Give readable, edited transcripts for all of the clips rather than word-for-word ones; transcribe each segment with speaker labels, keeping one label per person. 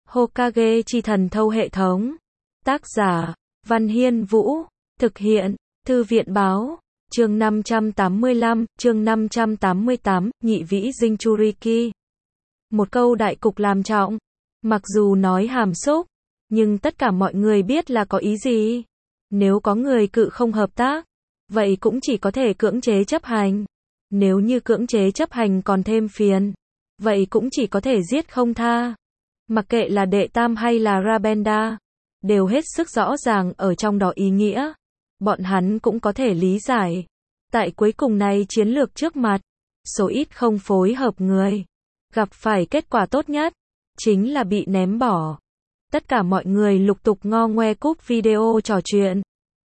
Speaker 1: Hokage chi thần thâu hệ thống. Tác giả, Văn Hiên Vũ. Thực hiện, Thư viện Báo. Chương 585, chương 588, nhị vĩ Jinchuriki. Một câu đại cục làm trọng. Mặc dù nói hàm xúc, nhưng tất cả mọi người biết là có ý gì. Nếu có người cự không hợp tác, vậy cũng chỉ có thể cưỡng chế chấp hành. Nếu như cưỡng chế chấp hành còn thêm phiền, vậy cũng chỉ có thể giết không tha. Mặc kệ là đệ tam hay là Rabenda, đều hết sức rõ ràng ở trong đó ý nghĩa. Bọn hắn cũng có thể lý giải. Tại cuối cùng này chiến lược trước mặt, số ít không phối hợp người gặp phải kết quả tốt nhất chính là bị ném bỏ. Tất cả mọi người lục tục ngo ngoe cúp video trò chuyện.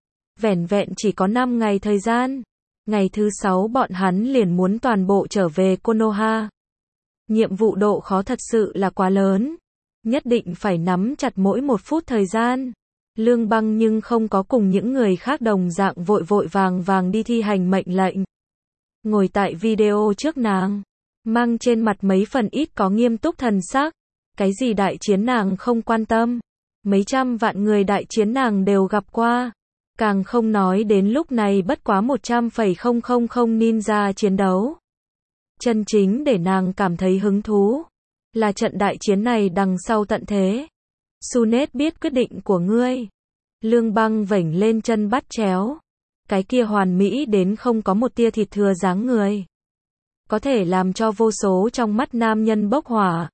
Speaker 1: Vẻn vẹn chỉ có 5 ngày thời gian. Ngày thứ 6 bọn hắn liền muốn toàn bộ trở về Konoha. Nhiệm vụ độ khó thật sự là quá lớn. Nhất định phải nắm chặt mỗi một phút thời gian. Lương Băng nhưng không có cùng những người khác đồng dạng vội vội vàng vàng đi thi hành mệnh lệnh. Ngồi tại video trước nàng, mang trên mặt mấy phần ít có nghiêm túc thần sắc. Cái gì đại chiến nàng không quan tâm. Mấy trăm vạn người đại chiến nàng đều gặp qua. Càng không nói đến lúc này bất quá 100,000 ninja chiến đấu. Chân chính để nàng cảm thấy hứng thú là trận đại chiến này đằng sau tận thế. Sunet biết quyết định của ngươi. Lương Băng vểnh lên chân bắt chéo. Cái kia hoàn mỹ đến không có một tia thịt thừa dáng người. Có thể làm cho vô số trong mắt nam nhân bốc hỏa.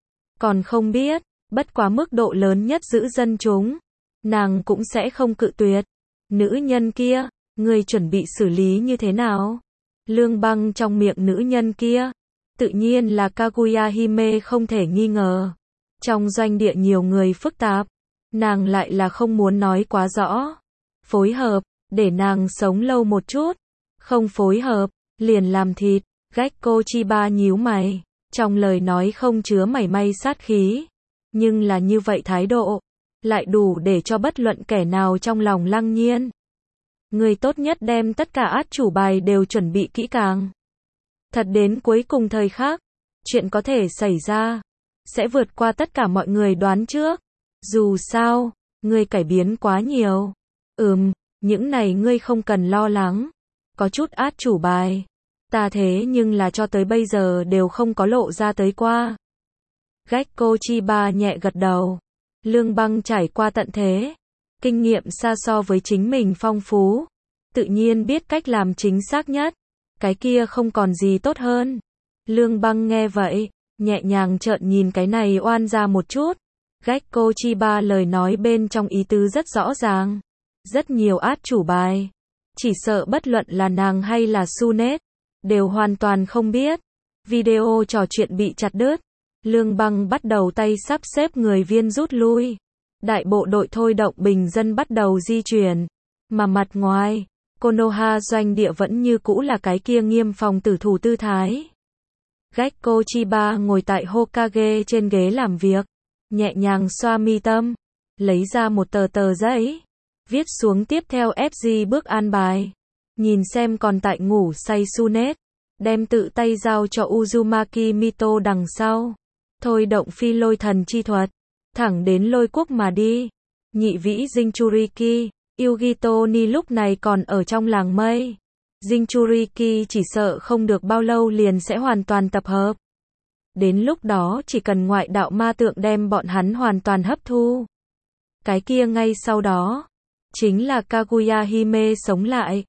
Speaker 1: Còn không biết, bất quá mức độ lớn nhất giữ dân chúng, nàng cũng sẽ không cự tuyệt. Nữ nhân kia, ngươi chuẩn bị xử lý như thế nào? Lương Băng trong miệng nữ nhân kia, tự nhiên là Kaguya Hime không thể nghi ngờ. Trong doanh địa nhiều người phức tạp, nàng lại là không muốn nói quá rõ. Phối hợp, để nàng sống lâu một chút. Không phối hợp, liền làm thịt. Gekko Chiba nhíu mày, trong lời nói không chứa mảy may sát khí. Nhưng là như vậy thái độ, lại đủ để cho bất luận kẻ nào trong lòng Lăng Nhiên. Người tốt nhất đem tất cả át chủ bài đều chuẩn bị kỹ càng. Thật đến cuối cùng thời khắc, chuyện có thể xảy ra sẽ vượt qua tất cả mọi người đoán trước. Dù sao, ngươi cải biến quá nhiều. Những này ngươi không cần lo lắng. Có chút át chủ bài, ta thế nhưng là cho tới bây giờ đều không có lộ ra tới qua. Gekko Chiba nhẹ gật đầu. Lương Băng trải qua tận thế, kinh nghiệm xa so với chính mình phong phú, tự nhiên biết cách làm chính xác nhất. Cái kia không còn gì tốt hơn. Lương Băng nghe vậy, nhẹ nhàng trợn nhìn cái này oan ra một chút. Gekko Chiba lời nói bên trong ý tứ rất rõ ràng. Rất nhiều át chủ bài. Chỉ sợ bất luận là nàng hay là Sunet, đều hoàn toàn không biết. Video trò chuyện bị chặt đứt. Lương Băng bắt đầu tay sắp xếp người viên rút lui. Đại bộ đội thôi động bình dân bắt đầu di chuyển. Mà mặt ngoài, Konoha doanh địa vẫn như cũ là cái kia nghiêm phòng tử thủ tư thái. Gekko Chiba ngồi tại Hokage trên ghế làm việc, nhẹ nhàng xoa mi tâm, lấy ra một tờ giấy, viết xuống tiếp theo FG bước an bài. Nhìn xem còn tại ngủ say Sunet, đem tự tay giao cho Uzumaki Mito đằng sau. Thôi động phi lôi thần chi thuật, thẳng đến lôi quốc mà đi. Nhị vĩ Jinchuriki, Yugito Ni lúc này còn ở trong làng mây. Jinchuriki chỉ sợ không được bao lâu liền sẽ hoàn toàn tập hợp. Đến lúc đó chỉ cần ngoại đạo ma tượng đem bọn hắn hoàn toàn hấp thu. Cái kia ngay sau đó, chính là Kaguya Hime sống lại.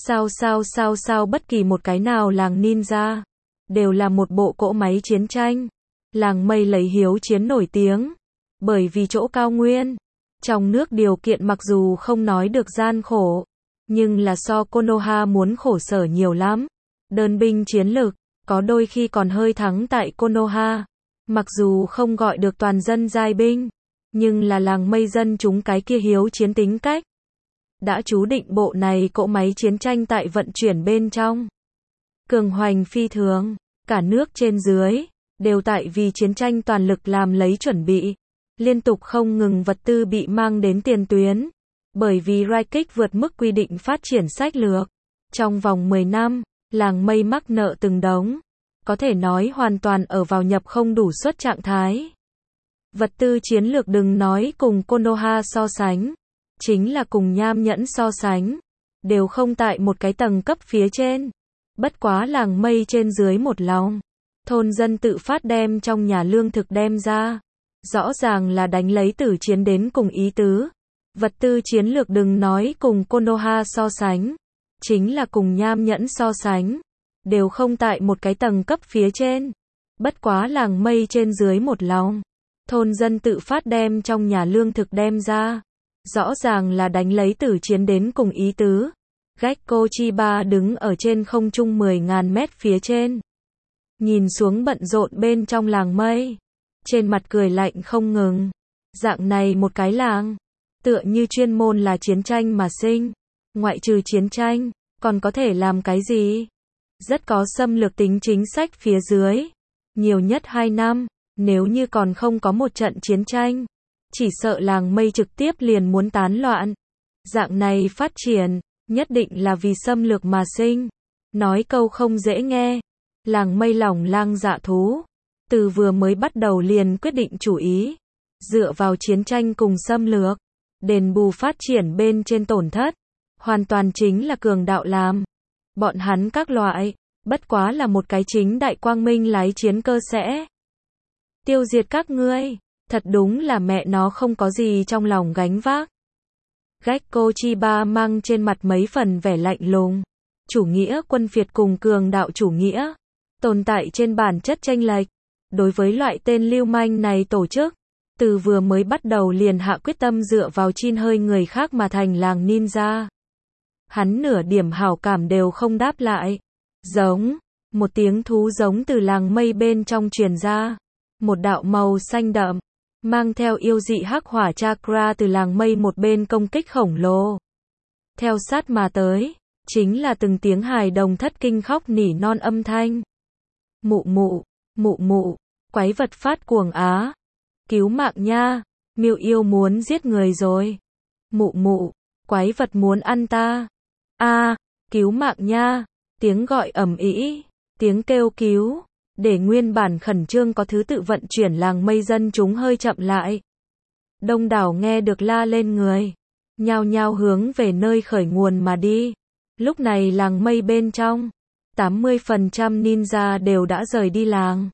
Speaker 1: Sao bất kỳ một cái nào làng ninja, đều là một bộ cỗ máy chiến tranh. Làng mây lấy hiếu chiến nổi tiếng, bởi vì chỗ cao nguyên. Trong nước điều kiện mặc dù không nói được gian khổ, nhưng là so Konoha muốn khổ sở nhiều lắm. Đơn binh chiến lực, có đôi khi còn hơi thắng tại Konoha. Mặc dù không gọi được toàn dân giai binh, nhưng là làng mây dân chúng cái kia hiếu chiến tính cách. Đã chú định bộ này cỗ máy chiến tranh tại vận chuyển bên trong. Cường hoành phi thường, cả nước trên dưới, đều tại vì chiến tranh toàn lực làm lấy chuẩn bị. Liên tục không ngừng vật tư bị mang đến tiền tuyến. Bởi vì Raikik vượt mức quy định phát triển sách lược. Trong vòng 10 năm, làng mây mắc nợ từng đống. Có thể nói hoàn toàn ở vào nhập không đủ suất trạng thái. Vật tư chiến lược đừng nói cùng Konoha so sánh, chính là cùng nham nhẫn so sánh, đều không tại một cái tầng cấp phía trên. Bất quá làng mây trên dưới một lòng. Thôn dân tự phát đem trong nhà lương thực đem ra. Rõ ràng là đánh lấy tử chiến đến cùng ý tứ. Vật tư chiến lược đừng nói cùng Konoha so sánh, chính là cùng nham nhẫn so sánh, đều không tại một cái tầng cấp phía trên. Bất quá làng mây trên dưới một lòng. Thôn dân tự phát đem trong nhà lương thực đem ra. Rõ ràng là đánh lấy tử chiến đến cùng ý tứ. Gekko Chiba đứng ở trên không trung 10.000 mét phía trên. Nhìn xuống bận rộn bên trong làng mây. Trên mặt cười lạnh không ngừng. Dạng này một cái làng, tựa như chuyên môn là chiến tranh mà sinh. Ngoại trừ chiến tranh, còn có thể làm cái gì? Rất có xâm lược tính chính sách phía dưới. Nhiều nhất 2 năm, nếu như còn không có một trận chiến tranh, chỉ sợ làng mây trực tiếp liền muốn tán loạn. Dạng này phát triển, nhất định là vì xâm lược mà sinh. Nói câu không dễ nghe, làng mây lỏng lang dạ thú, từ vừa mới bắt đầu liền quyết định chủ ý, dựa vào chiến tranh cùng xâm lược, đền bù phát triển bên trên tổn thất, hoàn toàn chính là cường đạo làm. Bọn hắn các loại, bất quá là một cái chính đại quang minh lái chiến cơ sẽ tiêu diệt các ngươi, thật đúng là mẹ nó không có gì trong lòng gánh vác. Gekko Chiba mang trên mặt mấy phần vẻ lạnh lùng. Chủ nghĩa quân Việt cùng cường đạo chủ nghĩa tồn tại trên bản chất chênh lệch. Đối với loại tên lưu manh này tổ chức, từ vừa mới bắt đầu liền hạ quyết tâm dựa vào chin hơi người khác mà thành làng ninja. Hắn nửa điểm hảo cảm đều không đáp lại. Giống, một tiếng thú giống từ làng mây bên trong truyền ra. Một đạo màu xanh đậm, mang theo yêu dị hắc hỏa chakra từ làng mây một bên công kích khổng lồ. Theo sát mà tới, chính là từng tiếng hài đồng thất kinh khóc nỉ non âm thanh. Mụ mụ, mụ mụ, quái vật phát cuồng á. Cứu mạng nha, miêu yêu muốn giết người rồi. Mụ mụ, quái vật muốn ăn ta. A, cứu mạng nha, tiếng gọi ầm ĩ, tiếng kêu cứu. Để nguyên bản khẩn trương có thứ tự vận chuyển làng mây dân chúng hơi chậm lại. Đông đảo nghe được la lên người, nhao nhao hướng về nơi khởi nguồn mà đi. Lúc này làng mây bên trong, 80% ninja đều đã rời đi làng.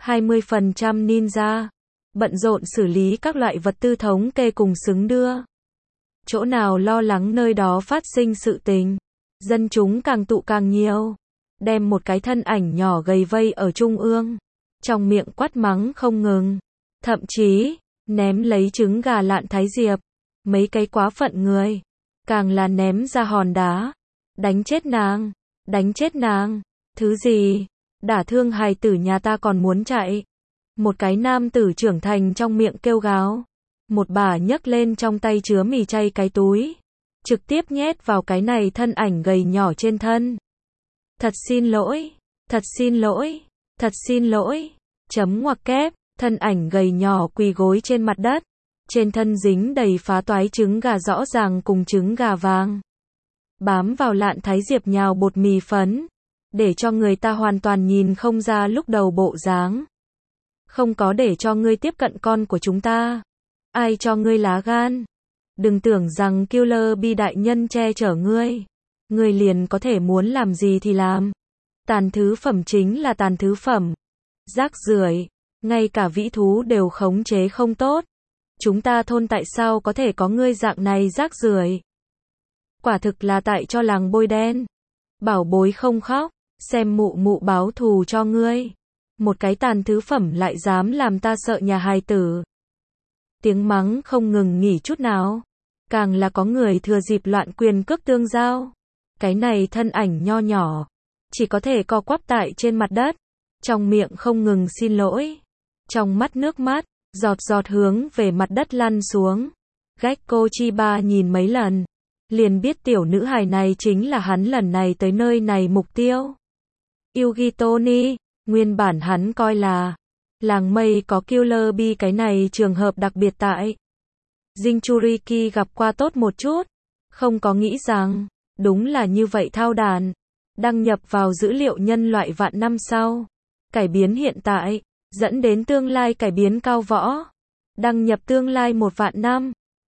Speaker 1: 20% ninja bận rộn xử lý các loại vật tư thống kê cùng xứng đưa. Chỗ nào lo lắng nơi đó phát sinh sự tình, dân chúng càng tụ càng nhiều. Đem một cái thân ảnh nhỏ gầy vây ở trung ương, trong miệng quát mắng không ngừng, thậm chí ném lấy trứng gà lạn thái diệp, mấy cái quá phận người, càng là ném ra hòn đá, đánh chết nàng, đánh chết nàng, thứ gì, đả thương hài tử nhà ta còn muốn chạy. Một cái nam tử trưởng thành trong miệng kêu gào, một bà nhấc lên trong tay chứa mì chay cái túi, trực tiếp nhét vào cái này thân ảnh gầy nhỏ trên thân. Thật xin lỗi, thật xin lỗi, thật xin lỗi, chấm ngoặc kép, thân ảnh gầy nhỏ quỳ gối trên mặt đất, trên thân dính đầy phá toái trứng gà rõ ràng cùng trứng gà vàng. Bám vào lạn thái diệp nhào bột mì phấn, để cho người ta hoàn toàn nhìn không ra lúc đầu bộ dáng. Không có để cho ngươi tiếp cận con của chúng ta. Ai cho ngươi lá gan? Đừng tưởng rằng Killer Bee đại nhân che chở ngươi. Ngươi liền có thể muốn làm gì thì làm. Tàn thứ phẩm chính là tàn thứ phẩm. Rác rưởi, ngay cả vĩ thú đều khống chế không tốt. Chúng ta thôn tại sao có thể có ngươi dạng này rác rưởi? Quả thực là tại cho làng bôi đen. Bảo bối không khóc, xem mụ mụ báo thù cho ngươi. Một cái tàn thứ phẩm lại dám làm ta sợ nhà hài tử. Tiếng mắng không ngừng nghỉ chút nào. Càng là có người thừa dịp loạn quyền cước tương giao. Cái này thân ảnh nho nhỏ, chỉ có thể co quắp tại trên mặt đất, trong miệng không ngừng xin lỗi, trong mắt nước mắt, giọt giọt hướng về mặt đất lăn xuống. Gekko Chiba nhìn mấy lần, liền biết tiểu nữ hài này chính là hắn lần này tới nơi này mục tiêu. Yugi Tony, nguyên bản hắn coi là làng mây có Killer Bee cái này trường hợp đặc biệt tại Jinchuriki gặp qua tốt một chút, không có nghĩ rằng đúng là như vậy thao đàn, đăng nhập vào dữ liệu nhân loại vạn năm sau, cải biến hiện tại, dẫn đến tương lai cải biến cao võ. Đăng nhập tương lai 1 vạn năm.